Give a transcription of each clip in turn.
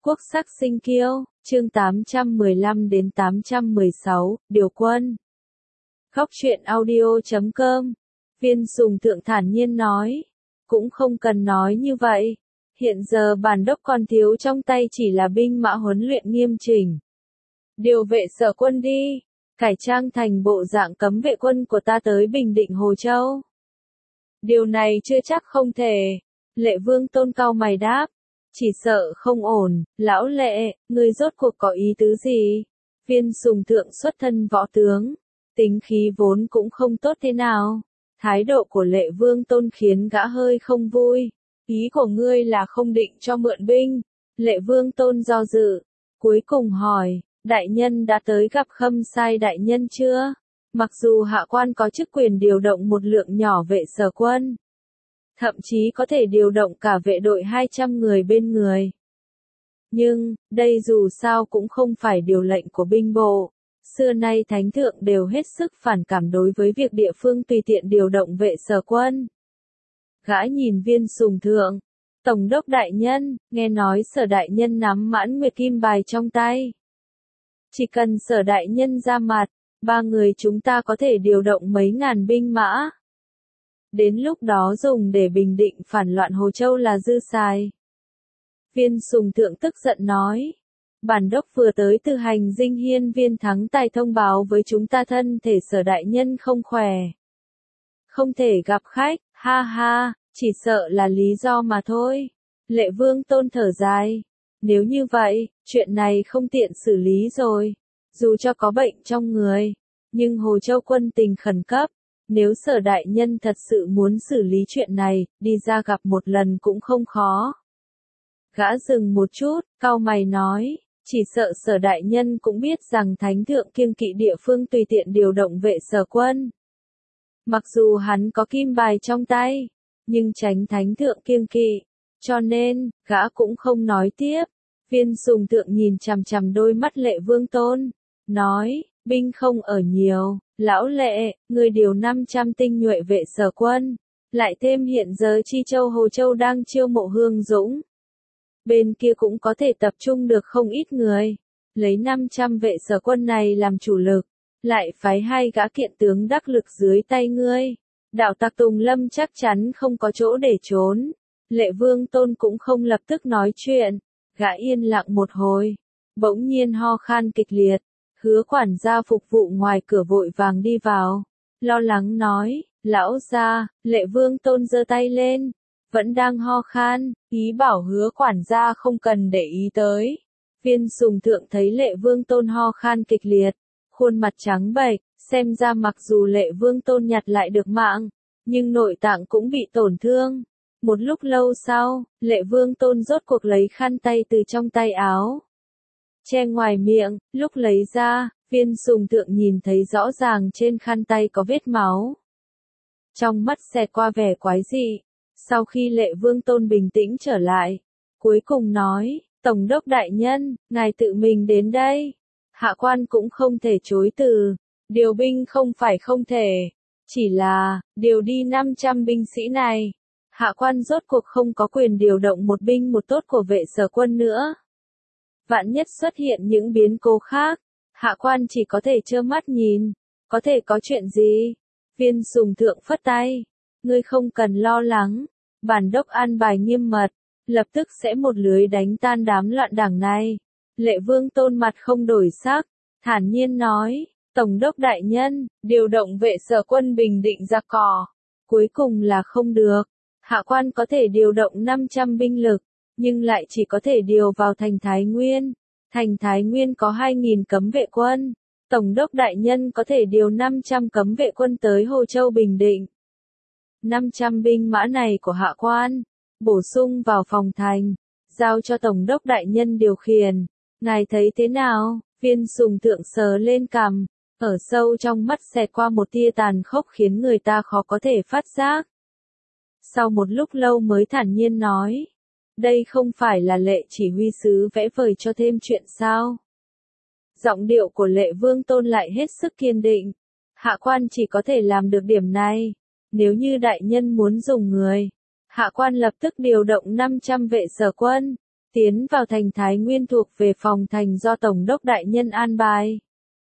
Quốc sắc sinh kiêu, chương 815 đến 816, điều quân. Góc truyện audio.com. Viên Sùng Thượng thản nhiên nói. Cũng không cần nói như vậy. Hiện giờ bản đốc còn thiếu trong tay chỉ là binh mã huấn luyện nghiêm chỉnh. Điều vệ sở quân đi. Cải trang thành bộ dạng cấm vệ quân của ta tới Bình Định Hồ Châu. Điều này chưa chắc không thể. Lệ Vương Tôn cau mày đáp. Chỉ sợ không ổn, lão Lệ, ngươi rốt cuộc có ý tứ gì? Viên Sùng Thượng xuất thân võ tướng, tính khí vốn cũng không tốt thế nào. Thái độ của Lệ Vương Tôn khiến gã hơi không vui. Ý của ngươi là không định cho mượn binh. Lệ Vương Tôn do dự, cuối cùng hỏi, đại nhân đã tới gặp Khâm Sai đại nhân chưa? Mặc dù hạ quan có chức quyền điều động một lượng nhỏ vệ sở quân, thậm chí có thể điều động cả vệ đội 200 người bên người. Nhưng, đây dù sao cũng không phải điều lệnh của binh bộ. Xưa nay thánh thượng đều hết sức phản cảm đối với việc địa phương tùy tiện điều động vệ sở quân. Gã nhìn Viên Sùng Thượng. Tổng đốc đại nhân, nghe nói Sở đại nhân nắm Mãn Nguyệt Kim bài trong tay. Chỉ cần Sở đại nhân ra mặt, 3 người chúng ta có thể điều động mấy ngàn binh mã. Đến lúc đó dùng để bình định phản loạn Hồ Châu là dư xài. Viên Sùng Thượng tức giận nói. Bản đốc vừa tới từ hành dinh hiên viên thắng tài thông báo với chúng ta thân thể Sở đại nhân không khỏe. Không thể gặp khách, ha ha, chỉ sợ là lý do mà thôi. Lệ Vương Tôn thở dài. Nếu như vậy, chuyện này không tiện xử lý rồi. Dù cho có bệnh trong người, nhưng Hồ Châu quân tình khẩn cấp. Nếu Sở đại nhân thật sự muốn xử lý chuyện này, đi ra gặp một lần cũng không khó. Gã dừng một chút, cau mày nói, chỉ sợ Sở đại nhân cũng biết rằng thánh thượng kiêng kỵ địa phương tùy tiện điều động vệ sở quân. Mặc dù hắn có kim bài trong tay, nhưng tránh thánh thượng kiêng kỵ, cho nên, gã cũng không nói tiếp. Viên Sùng Thượng nhìn chằm chằm đôi mắt Lệ Vương Tôn, nói, binh không ở nhiều. Lão Lệ, người điều 500 tinh nhuệ vệ sở quân, lại thêm hiện giờ Chi Châu Hồ Châu đang chiêu mộ Hương Dũng. Bên kia cũng có thể tập trung được không ít người, lấy 500 vệ sở quân này làm chủ lực, lại phái 2 gã kiện tướng đắc lực dưới tay ngươi. Đạo tặc Tùng Lâm chắc chắn không có chỗ để trốn. Lệ Vương Tôn cũng không lập tức nói chuyện, gã yên lặng một hồi, bỗng nhiên ho khan kịch liệt. Hứa quản gia phục vụ ngoài cửa vội vàng đi vào, lo lắng nói, lão gia. Lệ Vương Tôn giơ tay lên, vẫn đang ho khan, ý bảo hứa quản gia không cần để ý tới. Viên Sùng Thượng thấy Lệ Vương Tôn ho khan kịch liệt, khuôn mặt trắng bệch, xem ra mặc dù Lệ Vương Tôn nhặt lại được mạng, nhưng nội tạng cũng bị tổn thương. Một lúc lâu sau, Lệ Vương Tôn rốt cuộc lấy khăn tay từ trong tay áo, che ngoài miệng, lúc lấy ra, Viên Sùng Thượng nhìn thấy rõ ràng trên khăn tay có vết máu. Trong mắt xẹt qua vẻ quái dị, sau khi Lệ Vương Tôn bình tĩnh trở lại, cuối cùng nói, Tổng đốc đại nhân, ngài tự mình đến đây. Hạ quan cũng không thể chối từ, điều binh không phải không thể, chỉ là, điều đi 500 binh sĩ này. Hạ quan rốt cuộc không có quyền điều động một binh một tốt của vệ sở quân nữa. Vạn nhất xuất hiện những biến cố khác, hạ quan chỉ có thể trơ mắt nhìn. Có thể có chuyện gì? Viên Sùng Thượng phất tay. Ngươi không cần lo lắng. Bản đốc an bài nghiêm mật, lập tức sẽ một lưới đánh tan đám loạn đảng này. Lệ Vương Tôn mặt không đổi sắc, thản nhiên nói, Tổng đốc đại nhân, điều động vệ sở quân Bình Định ra cỏ. Cuối cùng là không được. Hạ quan có thể điều động 500 binh lực, nhưng lại chỉ có thể điều vào thành Thái Nguyên. Thành Thái Nguyên có 2.000 cấm vệ quân. Tổng đốc đại nhân có thể điều 500 cấm vệ quân tới Hồ Châu Bình Định. 500 binh mã này của hạ quan, bổ sung vào phòng thành, giao cho Tổng đốc đại nhân điều khiển. Ngài thấy thế nào? Viên Sùng Thượng sờ lên cằm, ở sâu trong mắt xẹt qua một tia tàn khốc khiến người ta khó có thể phát giác. Sau một lúc lâu mới thản nhiên nói, đây không phải là Lệ chỉ huy sứ vẽ vời cho thêm chuyện sao? Giọng điệu của Lệ Vương Tôn lại hết sức kiên định. Hạ quan chỉ có thể làm được điểm này. Nếu như đại nhân muốn dùng người, hạ quan lập tức điều động 500 vệ sở quân. tiến vào thành Thái Nguyên thuộc về phòng thành do Tổng đốc đại nhân an bài.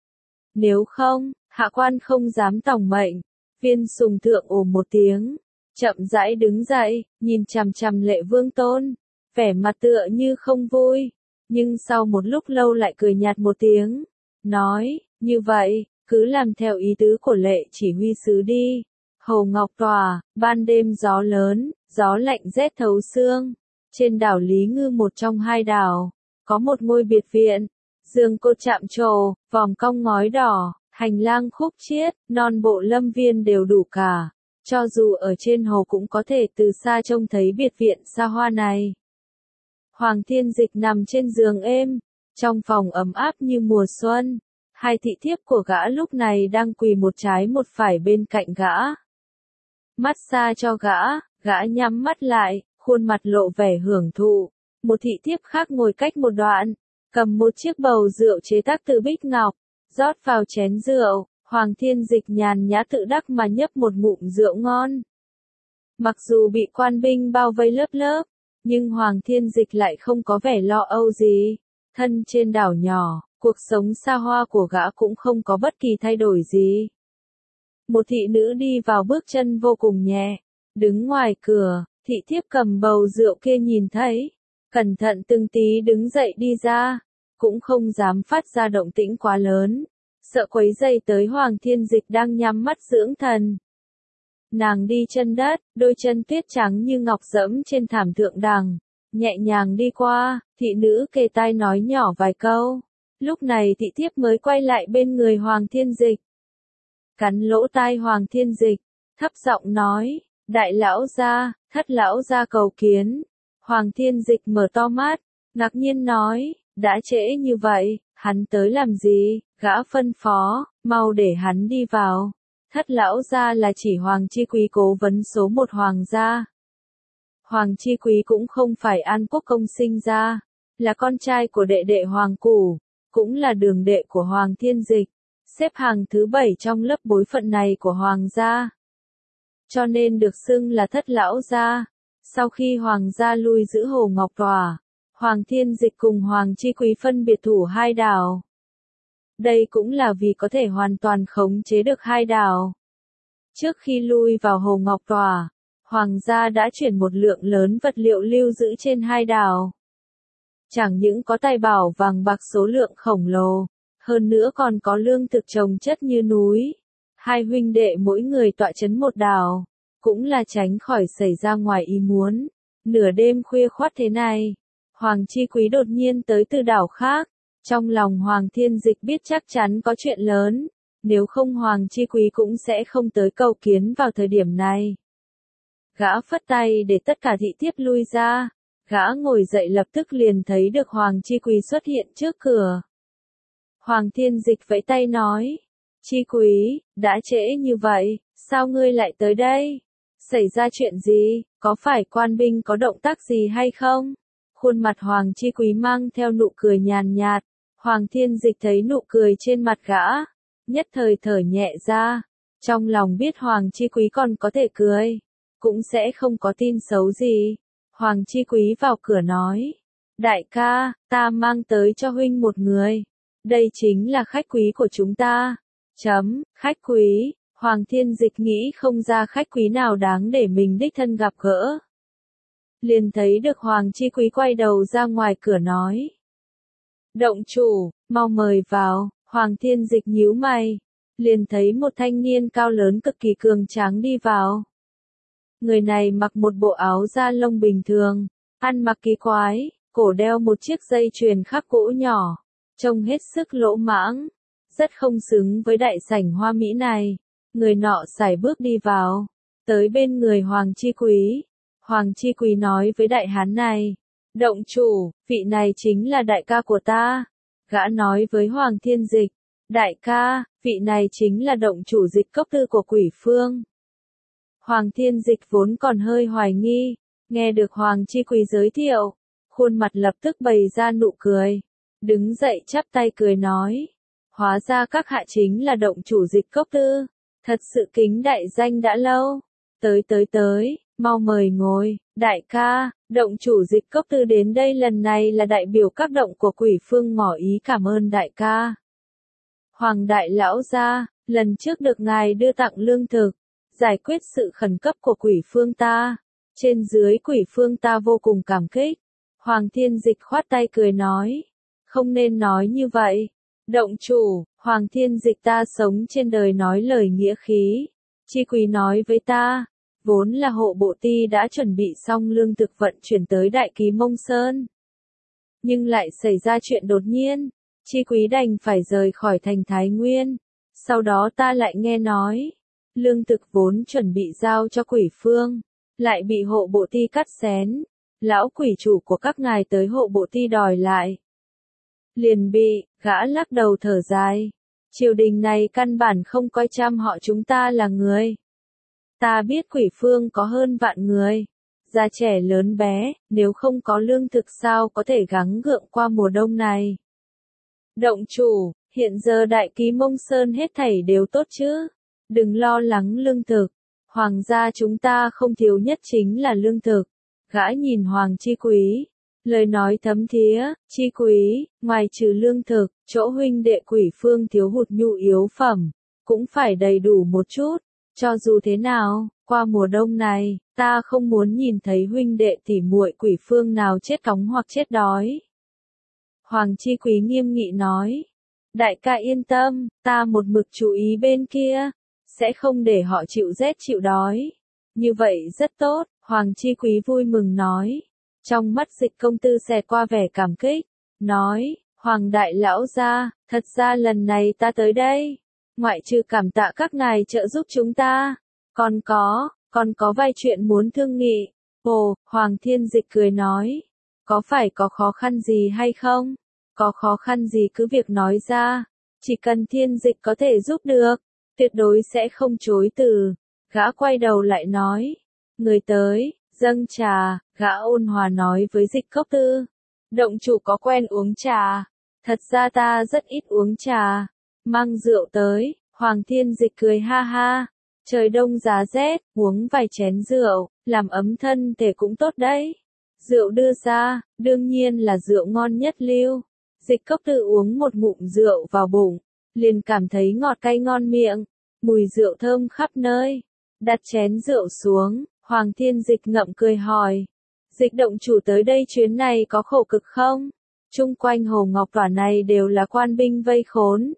Nếu không, hạ quan không dám tòng mệnh. Viên Sùng Thượng ồ một tiếng, chậm rãi đứng dậy, nhìn chằm chằm Lệ Vương Tôn, vẻ mặt tựa như không vui, nhưng sau một lúc lâu lại cười nhạt một tiếng, nói, như vậy, cứ làm theo ý tứ của Lệ chỉ huy sứ đi. Hồ Ngọc Tòa, ban đêm gió lớn, gió lạnh rét thấu xương. Trên đảo Lý Ngư, một trong hai đảo, có một ngôi biệt viện, giường cột chạm trổ, vòm cong ngói đỏ, hành lang khúc chiết, non bộ lâm viên đều đủ cả. Cho dù ở trên hồ cũng có thể từ xa trông thấy biệt viện xa hoa này. Hoàng Thiên Dịch nằm trên giường êm, trong phòng ấm áp như mùa xuân. Hai thị thiếp của gã lúc này đang quỳ một trái một phải bên cạnh gã. Mát xa cho gã nhắm mắt lại, khuôn mặt lộ vẻ hưởng thụ. Một thị thiếp khác ngồi cách một đoạn, cầm một chiếc bầu rượu chế tác từ bích ngọc, rót vào chén rượu. Hoàng Thiên Dịch nhàn nhã tự đắc mà nhấp một ngụm rượu ngon. Mặc dù bị quan binh bao vây lớp lớp, nhưng Hoàng Thiên Dịch lại không có vẻ lo âu gì. Thân trên đảo nhỏ, cuộc sống xa hoa của gã cũng không có bất kỳ thay đổi gì. Một thị nữ đi vào bước chân vô cùng nhẹ, đứng ngoài cửa, thị thiếp cầm bầu rượu kia nhìn thấy, cẩn thận từng tí đứng dậy đi ra, cũng không dám phát ra động tĩnh quá lớn, sợ quấy rầy tới Hoàng Thiên Dịch đang nhắm mắt dưỡng thần. Nàng đi chân đất, đôi chân tuyết trắng như ngọc dẫm trên thảm thượng đằng, nhẹ nhàng đi qua, thị nữ kề tai nói nhỏ vài câu. Lúc này thị thiếp mới quay lại bên người Hoàng Thiên Dịch. Cắn lỗ tai Hoàng Thiên Dịch, thấp giọng nói, đại lão gia, thất lão gia cầu kiến. Hoàng Thiên Dịch mở to mắt, ngạc nhiên nói, đã trễ như vậy, hắn tới làm gì? Gã phân phó, mau để hắn đi vào. Thất lão gia là chỉ Hoàng Chi Quý cố vấn số một Hoàng gia. Hoàng Chi Quý cũng không phải An Quốc công sinh ra, là con trai của đệ đệ Hoàng Củ, cũng là đường đệ của Hoàng Thiên Dịch, xếp hàng thứ 7 trong lớp bối phận này của Hoàng gia. Cho nên được xưng là thất lão gia. Sau khi Hoàng gia lui giữ Hồ Ngọc Tòa, Hoàng Thiên Dịch cùng Hoàng Chi Quý phân biệt thủ hai đảo. Đây cũng là vì có thể hoàn toàn khống chế được hai đảo. Trước khi lui vào Hồ Ngọc Tòa, Hoàng gia đã chuyển một lượng lớn vật liệu lưu giữ trên hai đảo. Chẳng những có tài bảo vàng bạc số lượng khổng lồ, hơn nữa còn có lương thực trồng chất như núi. Hai huynh đệ mỗi người tọa trấn một đảo, cũng là tránh khỏi xảy ra ngoài ý muốn. Nửa đêm khuya khoắt thế này, Hoàng Chi Quý đột nhiên tới từ đảo khác. Trong lòng Hoàng Thiên Dịch biết chắc chắn có chuyện lớn, nếu không Hoàng Chi Quý cũng sẽ không tới cầu kiến vào thời điểm này. Gã phất tay để tất cả thị thiếp lui ra, gã ngồi dậy lập tức liền thấy được Hoàng Chi Quý xuất hiện trước cửa. Hoàng Thiên Dịch vẫy tay nói, Chi Quý, đã trễ như vậy, sao ngươi lại tới đây? Xảy ra chuyện gì, có phải quan binh có động tác gì hay không? Khuôn mặt Hoàng Chi Quý mang theo nụ cười nhàn nhạt. Hoàng Thiên Dịch thấy nụ cười trên mặt gã, nhất thời thở nhẹ ra, trong lòng biết Hoàng Chi Quý còn có thể cười, cũng sẽ không có tin xấu gì. Hoàng Chi Quý vào cửa nói, đại ca, ta mang tới cho huynh một người, đây chính là khách quý của chúng ta. Khách quý, Hoàng Thiên Dịch nghĩ không ra khách quý nào đáng để mình đích thân gặp gỡ. Liền thấy được Hoàng Chi Quý quay đầu ra ngoài cửa nói, động chủ, mau mời vào. Hoàng Thiên Dịch nhíu mày, liền thấy một thanh niên cao lớn cực kỳ cường tráng đi vào. Người này mặc một bộ áo da lông bình thường, ăn mặc kỳ quái, cổ đeo một chiếc dây chuyền khắc gỗ nhỏ, trông hết sức lỗ mãng, rất không xứng với đại sảnh hoa mỹ này. Người nọ sải bước đi vào, tới bên người Hoàng Chi Quý. Hoàng Chi Quý nói với đại hán này, động chủ, vị này chính là đại ca của ta. Gã nói với Hoàng Thiên Dịch, đại ca, vị này chính là động chủ Dịch Cốc Tư của Quỷ Phương. Hoàng Thiên Dịch vốn còn hơi hoài nghi, nghe được Hoàng Chi Quý giới thiệu, khuôn mặt lập tức bày ra nụ cười, đứng dậy chắp tay cười nói, hóa ra các hạ chính là động chủ Dịch Cốc Tư, thật sự kính đại danh đã lâu. Tới, mau mời ngồi, đại ca, động chủ Dịch Cốc Tư đến đây lần này là đại biểu các động của Quỷ Phương ngỏ ý cảm ơn đại ca. Hoàng đại lão gia, lần trước được ngài đưa tặng lương thực, giải quyết sự khẩn cấp của Quỷ Phương ta, trên dưới Quỷ Phương ta vô cùng cảm kích. Hoàng Thiên Dịch khoát tay cười nói, không nên nói như vậy. Động chủ, Hoàng Thiên Dịch ta sống trên đời nói lời nghĩa khí. Chi Quý nói với ta, vốn là hộ bộ ti đã chuẩn bị xong lương thực vận chuyển tới Đại Ký Mông Sơn. Nhưng lại xảy ra chuyện đột nhiên, Chi Quý đành phải rời khỏi thành Thái Nguyên. Sau đó ta lại nghe nói, lương thực vốn chuẩn bị giao cho Quỷ Phương, lại bị hộ bộ ti cắt xén. Lão quỷ chủ của các ngài tới hộ bộ ti đòi lại. Liền bị, gã lắc đầu thở dài. Triều đình này căn bản không coi chăm họ chúng ta là người. Ta biết Quỷ Phương có hơn vạn người, già trẻ lớn bé, nếu không có lương thực sao có thể gắng gượng qua mùa đông này. Động chủ, hiện giờ Đại Ký Mông Sơn hết thảy đều tốt chứ, đừng lo lắng lương thực, hoàng gia chúng ta không thiếu nhất chính là lương thực. Gã nhìn Hoàng Chi Quý, lời nói thấm thía, Chi Quý, ngoài trừ lương thực, chỗ huynh đệ Quỷ Phương thiếu hụt nhu yếu phẩm, cũng phải đầy đủ một chút, cho dù thế nào, qua mùa đông này, ta không muốn nhìn thấy huynh đệ tỉ muội Quỷ Phương nào chết cóng hoặc chết đói. Hoàng Chi Quý nghiêm nghị nói, đại ca yên tâm, ta một mực chú ý bên kia, sẽ không để họ chịu rét chịu đói. Như vậy rất tốt. Hoàng Chi Quý vui mừng nói, trong mắt Dịch công tư xẹt qua vẻ cảm kích, nói, Hoàng đại lão gia, thật ra lần này ta tới đây, ngoại trừ cảm tạ các ngài trợ giúp chúng ta, còn có vài chuyện muốn thương nghị. Ồ, Hoàng Thiên Dịch cười nói, có phải có khó khăn gì hay không? Có khó khăn gì cứ việc nói ra, chỉ cần Thiên Dịch có thể giúp được, tuyệt đối sẽ không chối từ. Gã quay đầu lại nói, người tới, dâng trà, gã ôn hòa nói với Dịch Cốc Tư. Động chủ có quen uống trà? Thật ra ta rất ít uống trà. Mang rượu tới, Hoàng Thiên Dịch cười ha ha. Trời đông giá rét, uống vài chén rượu, làm ấm thân thể cũng tốt đấy. Rượu đưa ra, đương nhiên là rượu ngon nhất lưu. Dịch Cốc Tư uống một ngụm rượu vào bụng, liền cảm thấy ngọt cay ngon miệng, mùi rượu thơm khắp nơi. Đặt chén rượu xuống, Hoàng Thiên Dịch ngậm cười hỏi, Dịch động chủ tới đây chuyến này có khổ cực không? Chung quanh Hồ Ngọc Tỏa này đều là quan binh vây khốn.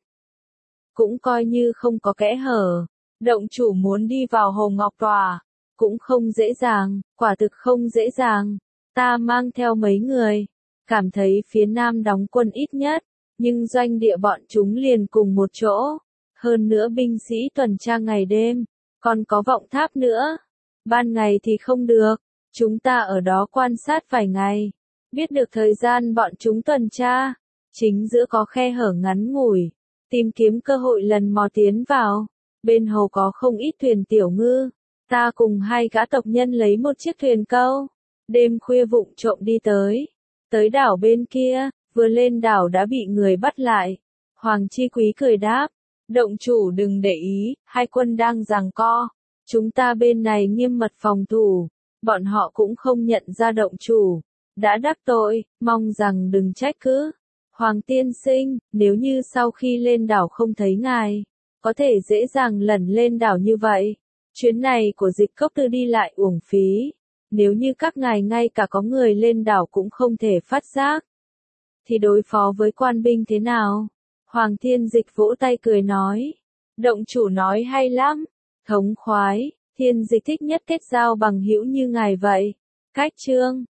Cũng coi như không có kẽ hở. Động chủ muốn đi vào Hồ Ngọc Tỏa, cũng không dễ dàng, quả thực không dễ dàng. Ta mang theo mấy người, cảm thấy phía Nam đóng quân ít nhất, nhưng doanh địa bọn chúng liền cùng một chỗ. Hơn nữa binh sĩ tuần tra ngày đêm, còn có vọng tháp nữa. Ban ngày thì không được, chúng ta ở đó quan sát vài ngày, biết được thời gian bọn chúng tuần tra, chính giữa có khe hở ngắn ngủi, tìm kiếm cơ hội lần mò tiến vào. Bên hồ có không ít thuyền tiểu ngư, ta cùng hai gã tộc nhân lấy một chiếc thuyền câu, đêm khuya vụng trộm đi tới đảo bên kia, vừa lên đảo đã bị người bắt lại. Hoàng Chi Quý cười đáp, động chủ đừng để ý, hai quân đang giằng co. Chúng ta bên này nghiêm mật phòng thủ, bọn họ cũng không nhận ra động chủ. Đã đắc tội, mong rằng đừng trách cứ. Hoàng tiên sinh, nếu như sau khi lên đảo không thấy ngài, có thể dễ dàng lẩn lên đảo như vậy. Chuyến này của Dịch Cốc Tư đi lại uổng phí. Nếu như các ngài ngay cả có người lên đảo cũng không thể phát giác, thì đối phó với quan binh thế nào? Hoàng Thiên Dịch vỗ tay cười nói, động chủ nói hay lắm, thống khoái, Thiên Dịch thích nhất kết giao bằng hữu như ngài vậy. Cách chương